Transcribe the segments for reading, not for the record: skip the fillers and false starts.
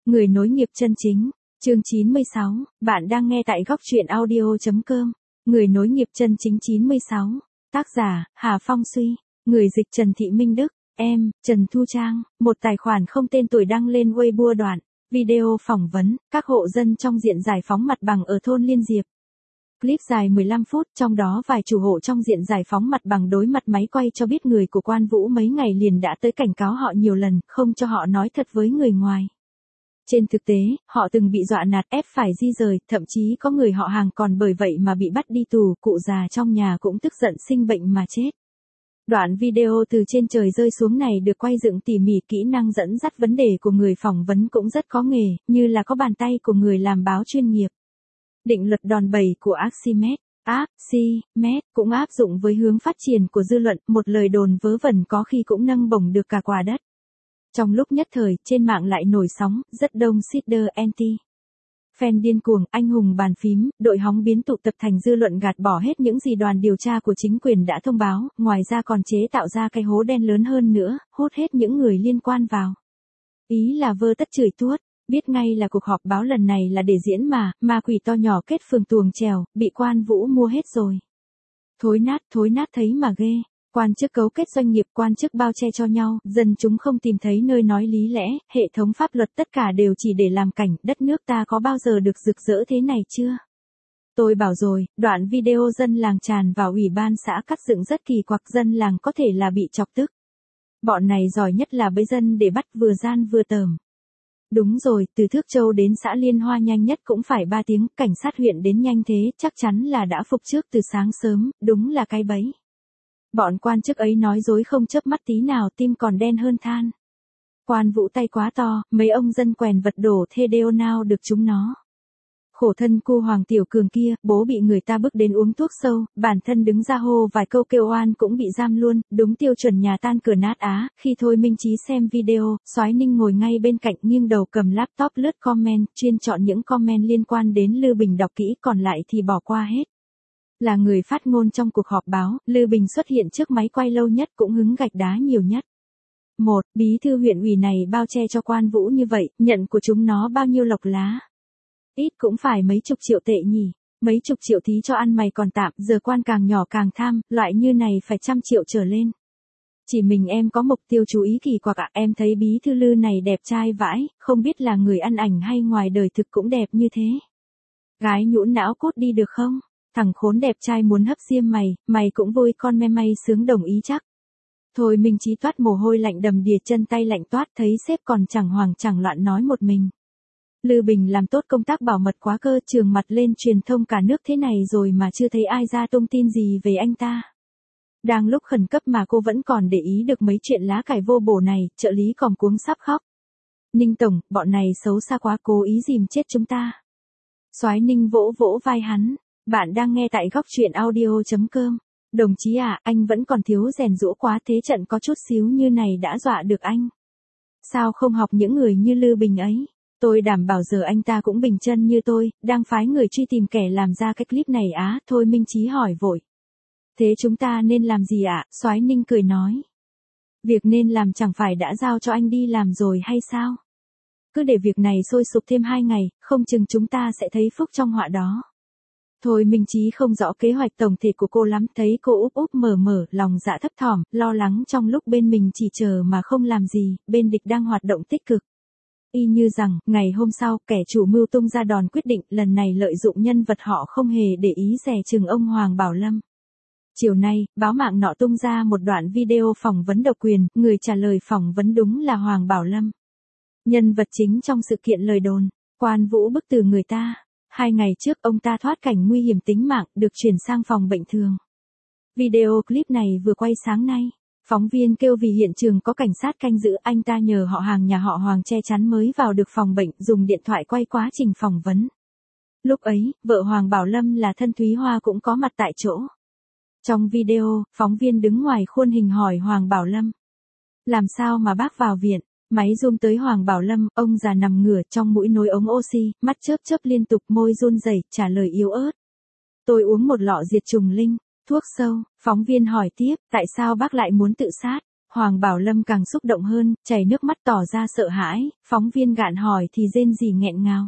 Người nối nghiệp chân chính. Chương 96, bạn đang nghe tại góc truyện audio.com. Người nối nghiệp chân chính 96. Tác giả, Hà Phong Suy. Người dịch Trần Thị Minh Đức. Em, Trần Thu Trang. Một tài khoản không tên tuổi đăng lên Weibo đoạn video phỏng vấn các hộ dân trong diện giải phóng mặt bằng ở thôn Liên Diệp. Clip dài 15 phút, trong đó vài chủ hộ trong diện giải phóng mặt bằng đối mặt máy quay cho biết người của Quan Vũ mấy ngày liền đã tới cảnh cáo họ nhiều lần, không cho họ nói thật với người ngoài. Trên thực tế, họ từng bị dọa nạt ép phải di rời, thậm chí có người họ hàng còn bởi vậy mà bị bắt đi tù, cụ già trong nhà cũng tức giận sinh bệnh mà chết. Đoạn video từ trên trời rơi xuống này được quay dựng tỉ mỉ, kỹ năng dẫn dắt vấn đề của người phỏng vấn cũng rất có nghề, như là có bàn tay của người làm báo chuyên nghiệp. Định luật đòn bẩy của Archimedes cũng áp dụng với hướng phát triển của dư luận, một lời đồn vớ vẩn có khi cũng nâng bổng được cả quả đất. Trong lúc nhất thời, trên mạng lại nổi sóng, rất đông seeder anti. Fan điên cuồng, anh hùng bàn phím, đội hóng biến tụ tập thành dư luận gạt bỏ hết những gì đoàn điều tra của chính quyền đã thông báo, ngoài ra còn chế tạo ra cái hố đen lớn hơn nữa, hút hết những người liên quan vào. Ý là vơ tất chửi tuốt, biết ngay là cuộc họp báo lần này là để diễn ma quỷ to nhỏ kết phường tuồng trèo, bị Quan Vũ mua hết rồi. Thối nát thấy mà ghê. Quan chức cấu kết doanh nghiệp, quan chức bao che cho nhau, dân chúng không tìm thấy nơi nói lý lẽ, hệ thống pháp luật tất cả đều chỉ để làm cảnh, đất nước ta có bao giờ được rực rỡ thế này chưa? Tôi bảo rồi, đoạn video dân làng tràn vào ủy ban xã cắt dựng rất kỳ quặc, dân làng có thể là bị chọc tức. Bọn này giỏi nhất là bẫy dân để bắt vừa gian vừa tởm. Đúng rồi, từ Thước Châu đến xã Liên Hoa nhanh nhất cũng phải 3 tiếng, cảnh sát huyện đến nhanh thế, chắc chắn là đã phục trước từ sáng sớm, đúng là cái bẫy. Bọn quan chức ấy nói dối không chớp mắt tí nào, tim còn đen hơn than. Quan Vũ tay quá to, mấy ông dân quèn vật đổ thê đêu nào được chúng nó. Khổ thân cu Hoàng Tiểu Cường kia, bố bị người ta bức đến uống thuốc sâu, bản thân đứng ra hô vài câu kêu oan cũng bị giam luôn, đúng tiêu chuẩn nhà tan cửa nát á. Khi Thôi Minh Chí xem video, Soái Ninh ngồi ngay bên cạnh nghiêng đầu cầm laptop lướt comment, chuyên chọn những comment liên quan đến Lư Bình đọc kỹ, còn lại thì bỏ qua hết. Là người phát ngôn trong cuộc họp báo, Lư Bình xuất hiện trước máy quay lâu nhất cũng hứng gạch đá nhiều nhất. Bí thư huyện ủy này bao che cho Quan Vũ như vậy, nhận của chúng nó bao nhiêu lộc lá. Ít cũng phải mấy chục triệu tệ nhỉ, mấy chục triệu thí cho ăn mày còn tạm, giờ quan càng nhỏ càng tham, loại như này phải 100 triệu trở lên. Chỉ mình em có mục tiêu chú ý kỳ quặc ạ, em thấy bí thư Lư này đẹp trai vãi, không biết là người ăn ảnh hay ngoài đời thực cũng đẹp như thế. Gái nhũn não cốt đi được không? Thằng khốn đẹp trai muốn hấp diêm mày cũng vui, con may sướng đồng ý chắc. Thôi Minh Chí toát mồ hôi lạnh đầm đìa, chân tay lạnh toát, thấy sếp còn chẳng hoảng chẳng loạn nói một mình. Lư Bình làm tốt công tác bảo mật quá cơ, trường mặt lên truyền thông cả nước thế này rồi mà chưa thấy ai ra tung tin gì về anh ta. Đang lúc khẩn cấp mà cô vẫn còn để ý được mấy chuyện lá cải vô bổ này, trợ lý còm cuống sắp khóc. Ninh tổng, bọn này xấu xa quá, cố ý dìm chết chúng ta. Soái Ninh vỗ vỗ vai hắn. Bạn đang nghe tại góc truyện audio.com. Đồng chí à, anh vẫn còn thiếu rèn giũa quá, thế trận có chút xíu như này đã dọa được anh. Sao không học những người như Lư Bình ấy? Tôi đảm bảo giờ anh ta cũng bình chân như tôi, đang phái người truy tìm kẻ làm ra cái clip này á. Thôi Minh Chí hỏi vội. Thế chúng ta nên làm gì ạ? Soái Ninh cười nói. Việc nên làm chẳng phải đã giao cho anh đi làm rồi hay sao? Cứ để việc này sôi sục thêm 2 ngày, không chừng chúng ta sẽ thấy phúc trong họa đó. Thôi Minh Chí không rõ kế hoạch tổng thể của cô lắm, thấy cô úp mở, lòng dạ thấp thỏm, lo lắng trong lúc bên mình chỉ chờ mà không làm gì, bên địch đang hoạt động tích cực. Y như rằng, ngày hôm sau, kẻ chủ mưu tung ra đòn quyết định, lần này lợi dụng nhân vật họ không hề để ý dè chừng ông Hoàng Bảo Lâm. Chiều nay, báo mạng nọ tung ra một đoạn video phỏng vấn độc quyền, người trả lời phỏng vấn đúng là Hoàng Bảo Lâm. Nhân vật chính trong sự kiện lời đồn, Quan Vũ bức tử người ta. 2 ngày trước ông ta thoát cảnh nguy hiểm tính mạng, được chuyển sang phòng bệnh thường. Video clip này vừa quay sáng nay. Phóng viên kêu vì hiện trường có cảnh sát canh giữ, anh ta nhờ họ hàng nhà họ Hoàng che chắn mới vào được phòng bệnh, dùng điện thoại quay quá trình phỏng vấn. Lúc ấy, vợ Hoàng Bảo Lâm là Thân Thúy Hoa cũng có mặt tại chỗ. Trong video, phóng viên đứng ngoài khuôn hình hỏi Hoàng Bảo Lâm. Làm sao mà bác vào viện? Máy zoom tới Hoàng Bảo Lâm, ông già nằm ngửa trong mũi nối ống oxy, mắt chớp liên tục, môi run rẩy, trả lời yếu ớt. Tôi uống một lọ diệt trùng linh, thuốc sâu. Phóng viên hỏi tiếp, tại sao bác lại muốn tự sát? Hoàng Bảo Lâm càng xúc động hơn, chảy nước mắt tỏ ra sợ hãi, phóng viên gạn hỏi thì rên rỉ nghẹn ngào.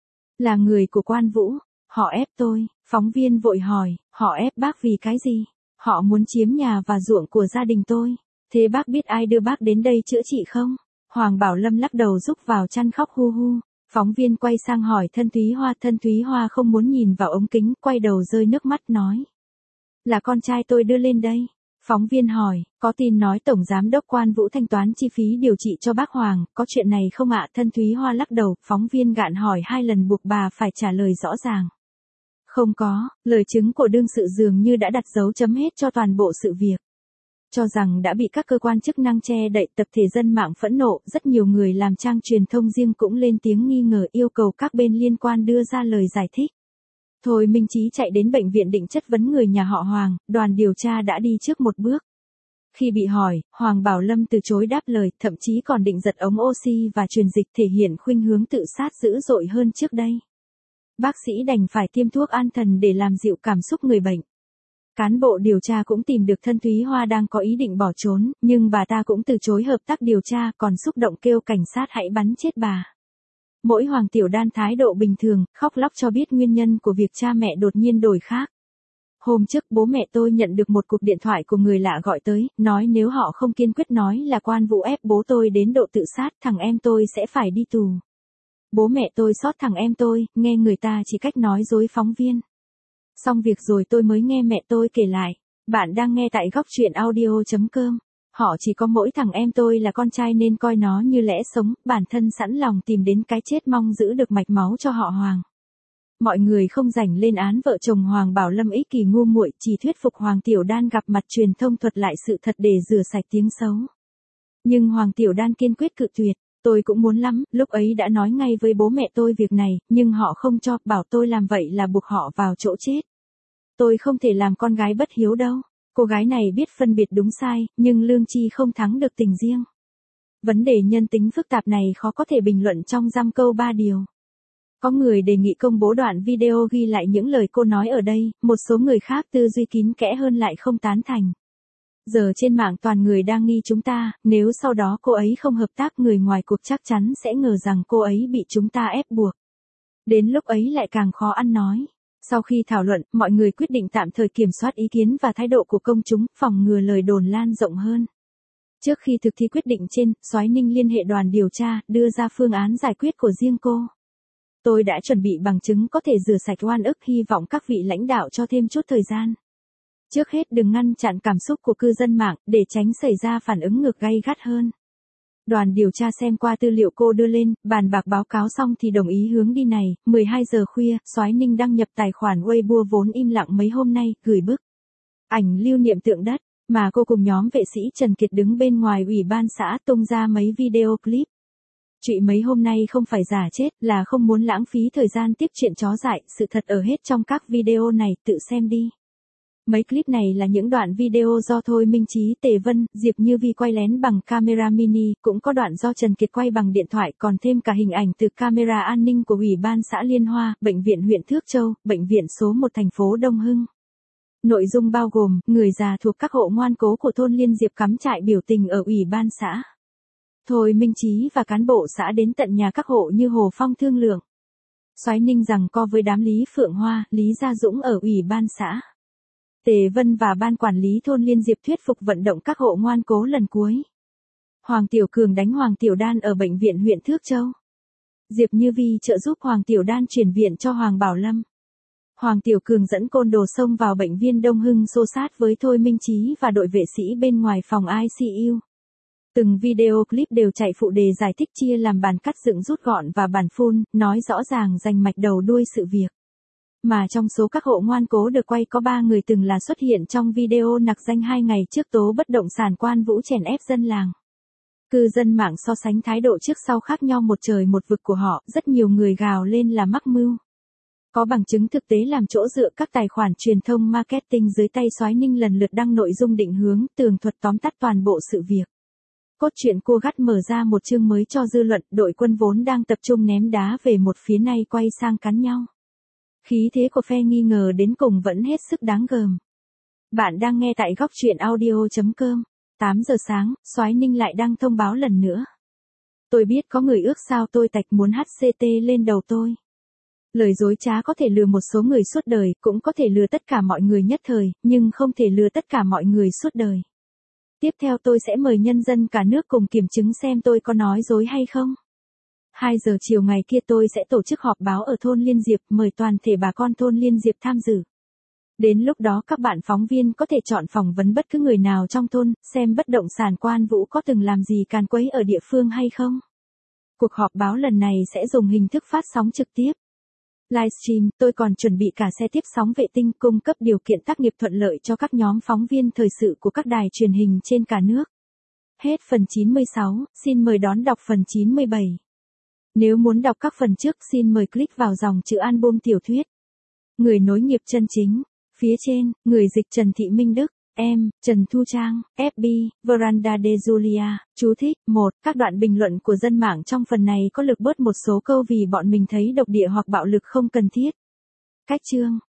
Là người của Quan Vũ, họ ép tôi, phóng viên vội hỏi, họ ép bác vì cái gì? Họ muốn chiếm nhà và ruộng của gia đình tôi. Thế bác biết ai đưa bác đến đây chữa trị không? Hoàng Bảo Lâm lắc đầu rúc vào chăn khóc hu hu. Phóng viên quay sang hỏi Thân Thúy Hoa không muốn nhìn vào ống kính, quay đầu rơi nước mắt nói. Là con trai tôi đưa lên đây. Phóng viên hỏi, có tin nói Tổng Giám đốc Quan Vũ thanh toán chi phí điều trị cho bác Hoàng, có chuyện này không ạ? Thân Thúy Hoa lắc đầu, phóng viên gạn hỏi 2 lần buộc bà phải trả lời rõ ràng. Không có, lời chứng của đương sự dường như đã đặt dấu chấm hết cho toàn bộ sự việc. Cho rằng đã bị các cơ quan chức năng che đậy, tập thể dân mạng phẫn nộ, rất nhiều người làm trang truyền thông riêng cũng lên tiếng nghi ngờ yêu cầu các bên liên quan đưa ra lời giải thích. Thôi Minh Chí chạy đến bệnh viện định chất vấn người nhà họ Hoàng, đoàn điều tra đã đi trước một bước. Khi bị hỏi, Hoàng Bảo Lâm từ chối đáp lời, thậm chí còn định giật ống oxy và truyền dịch thể hiện khuynh hướng tự sát dữ dội hơn trước đây. Bác sĩ đành phải tiêm thuốc an thần để làm dịu cảm xúc người bệnh. Cán bộ điều tra cũng tìm được Thân Thúy Hoa đang có ý định bỏ trốn, nhưng bà ta cũng từ chối hợp tác điều tra, còn xúc động kêu cảnh sát hãy bắn chết bà. Mỗi Hoàng Tiểu Đan thái độ bình thường, khóc lóc cho biết nguyên nhân của việc cha mẹ đột nhiên đổi khác. Hôm trước bố mẹ tôi nhận được một cuộc điện thoại của người lạ gọi tới, nói nếu họ không kiên quyết nói là Quan Vũ ép bố tôi đến độ tự sát, thằng em tôi sẽ phải đi tù. Bố mẹ tôi xót thằng em tôi, nghe người ta chỉ cách nói dối phóng viên. Xong việc rồi tôi mới nghe mẹ tôi kể lại. Bạn đang nghe tại góc truyện audio.com. Họ chỉ có mỗi thằng em tôi là con trai nên coi nó như lẽ sống, bản thân sẵn lòng tìm đến cái chết mong giữ được mạch máu cho họ Hoàng. Mọi người không rảnh lên án vợ chồng Hoàng Bảo Lâm ích kỳ ngu muội, chỉ thuyết phục Hoàng Tiểu Đan gặp mặt truyền thông thuật lại sự thật để rửa sạch tiếng xấu. Nhưng Hoàng Tiểu Đan kiên quyết cự tuyệt. Tôi cũng muốn lắm, lúc ấy đã nói ngay với bố mẹ tôi việc này, nhưng họ không cho, bảo tôi làm vậy là buộc họ vào chỗ chết. Tôi không thể làm con gái bất hiếu đâu. Cô gái này biết phân biệt đúng sai, nhưng lương tri không thắng được tình riêng. Vấn đề nhân tính phức tạp này khó có thể bình luận trong giam câu 3 điều. Có người đề nghị công bố đoạn video ghi lại những lời cô nói ở đây, một số người khác tư duy kín kẽ hơn lại không tán thành. Giờ trên mạng toàn người đang nghi chúng ta, nếu sau đó cô ấy không hợp tác người ngoài cuộc chắc chắn sẽ ngờ rằng cô ấy bị chúng ta ép buộc. Đến lúc ấy lại càng khó ăn nói. Sau khi thảo luận, mọi người quyết định tạm thời kiểm soát ý kiến và thái độ của công chúng, phòng ngừa lời đồn lan rộng hơn. Trước khi thực thi quyết định trên, Soái Ninh liên hệ đoàn điều tra, đưa ra phương án giải quyết của riêng cô. Tôi đã chuẩn bị bằng chứng có thể rửa sạch oan ức, hy vọng các vị lãnh đạo cho thêm chút thời gian. Trước hết đừng ngăn chặn cảm xúc của cư dân mạng, để tránh xảy ra phản ứng ngược gay gắt hơn. Đoàn điều tra xem qua tư liệu cô đưa lên, bàn bạc báo cáo xong thì đồng ý hướng đi này. 12 giờ khuya, Soái Ninh đăng nhập tài khoản Weibo vốn im lặng mấy hôm nay, gửi bức ảnh lưu niệm tượng đất, mà cô cùng nhóm vệ sĩ Trần Kiệt đứng bên ngoài ủy ban xã tung ra mấy video clip. Chuyện mấy hôm nay không phải giả chết, là không muốn lãng phí thời gian tiếp chuyện chó dại, sự thật ở hết trong các video này, tự xem đi. Mấy clip này là những đoạn video do Thôi Minh Chí, Tề Vân, Diệp Như Vi quay lén bằng camera mini, cũng có đoạn do Trần Kiệt quay bằng điện thoại, còn thêm cả hình ảnh từ camera an ninh của Ủy ban xã Liên Hoa, Bệnh viện huyện Thước Châu, Bệnh viện số 1 thành phố Đông Hưng. Nội dung bao gồm, người già thuộc các hộ ngoan cố của thôn Liên Diệp cắm trại biểu tình ở Ủy ban xã. Thôi Minh Chí và cán bộ xã đến tận nhà các hộ như Hồ Phong thương lượng. Soái Ninh giằng co với đám Lý Phượng Hoa, Lý Gia Dũng ở Ủy ban xã. Tề Vân và ban quản lý thôn Liên Diệp thuyết phục vận động các hộ ngoan cố lần cuối. Hoàng Tiểu Cường đánh Hoàng Tiểu Đan ở bệnh viện huyện Thước Châu. Diệp Như Vi trợ giúp Hoàng Tiểu Đan chuyển viện cho Hoàng Bảo Lâm. Hoàng Tiểu Cường dẫn côn đồ xông vào bệnh viện Đông Hưng xô sát với Thôi Minh Chí và đội vệ sĩ bên ngoài phòng ICU. Từng video clip đều chạy phụ đề giải thích chia làm bản cắt dựng rút gọn và bản full, nói rõ ràng rành mạch đầu đuôi sự việc. Mà trong số các hộ ngoan cố được quay có 3 người từng là xuất hiện trong video nặc danh 2 ngày trước tố bất động sản Quan Vũ chèn ép dân làng. Cư dân mạng so sánh thái độ trước sau khác nhau một trời một vực của họ, rất nhiều người gào lên là mắc mưu. Có bằng chứng thực tế làm chỗ dựa, các tài khoản truyền thông marketing dưới tay Soái Ninh lần lượt đăng nội dung định hướng, tường thuật tóm tắt toàn bộ sự việc. Cốt truyện cua gắt mở ra một chương mới cho dư luận, đội quân vốn đang tập trung ném đá về một phía nay quay sang cắn nhau. Khí thế của phe nghi ngờ đến cùng vẫn hết sức đáng gờm. Bạn đang nghe tại góc truyện audio.com. 8 giờ sáng, Soái Ninh lại đăng thông báo lần nữa. Tôi biết có người ước sao tôi tạch muốn HCT lên đầu tôi. Lời dối trá có thể lừa một số người suốt đời, cũng có thể lừa tất cả mọi người nhất thời, nhưng không thể lừa tất cả mọi người suốt đời. Tiếp theo tôi sẽ mời nhân dân cả nước cùng kiểm chứng xem tôi có nói dối hay không. 2 giờ chiều ngày kia tôi sẽ tổ chức họp báo ở thôn Liên Diệp, mời toàn thể bà con thôn Liên Diệp tham dự. Đến lúc đó các bạn phóng viên có thể chọn phỏng vấn bất cứ người nào trong thôn, xem bất động sản Quan Vũ có từng làm gì càn quấy ở địa phương hay không. Cuộc họp báo lần này sẽ dùng hình thức phát sóng trực tiếp. Livestream, tôi còn chuẩn bị cả xe tiếp sóng vệ tinh cung cấp điều kiện tác nghiệp thuận lợi cho các nhóm phóng viên thời sự của các đài truyền hình trên cả nước. Hết phần 96, xin mời đón đọc phần 97. Nếu muốn đọc các phần trước xin mời click vào dòng chữ album tiểu thuyết. Người nối nghiệp chân chính. Phía trên, người dịch Trần Thị Minh Đức. Em, Trần Thu Trang, FB, Veranda de Julia. Chú thích, 1. Các đoạn bình luận của dân mạng trong phần này có lược bớt một số câu vì bọn mình thấy độc địa hoặc bạo lực không cần thiết. Cách chương.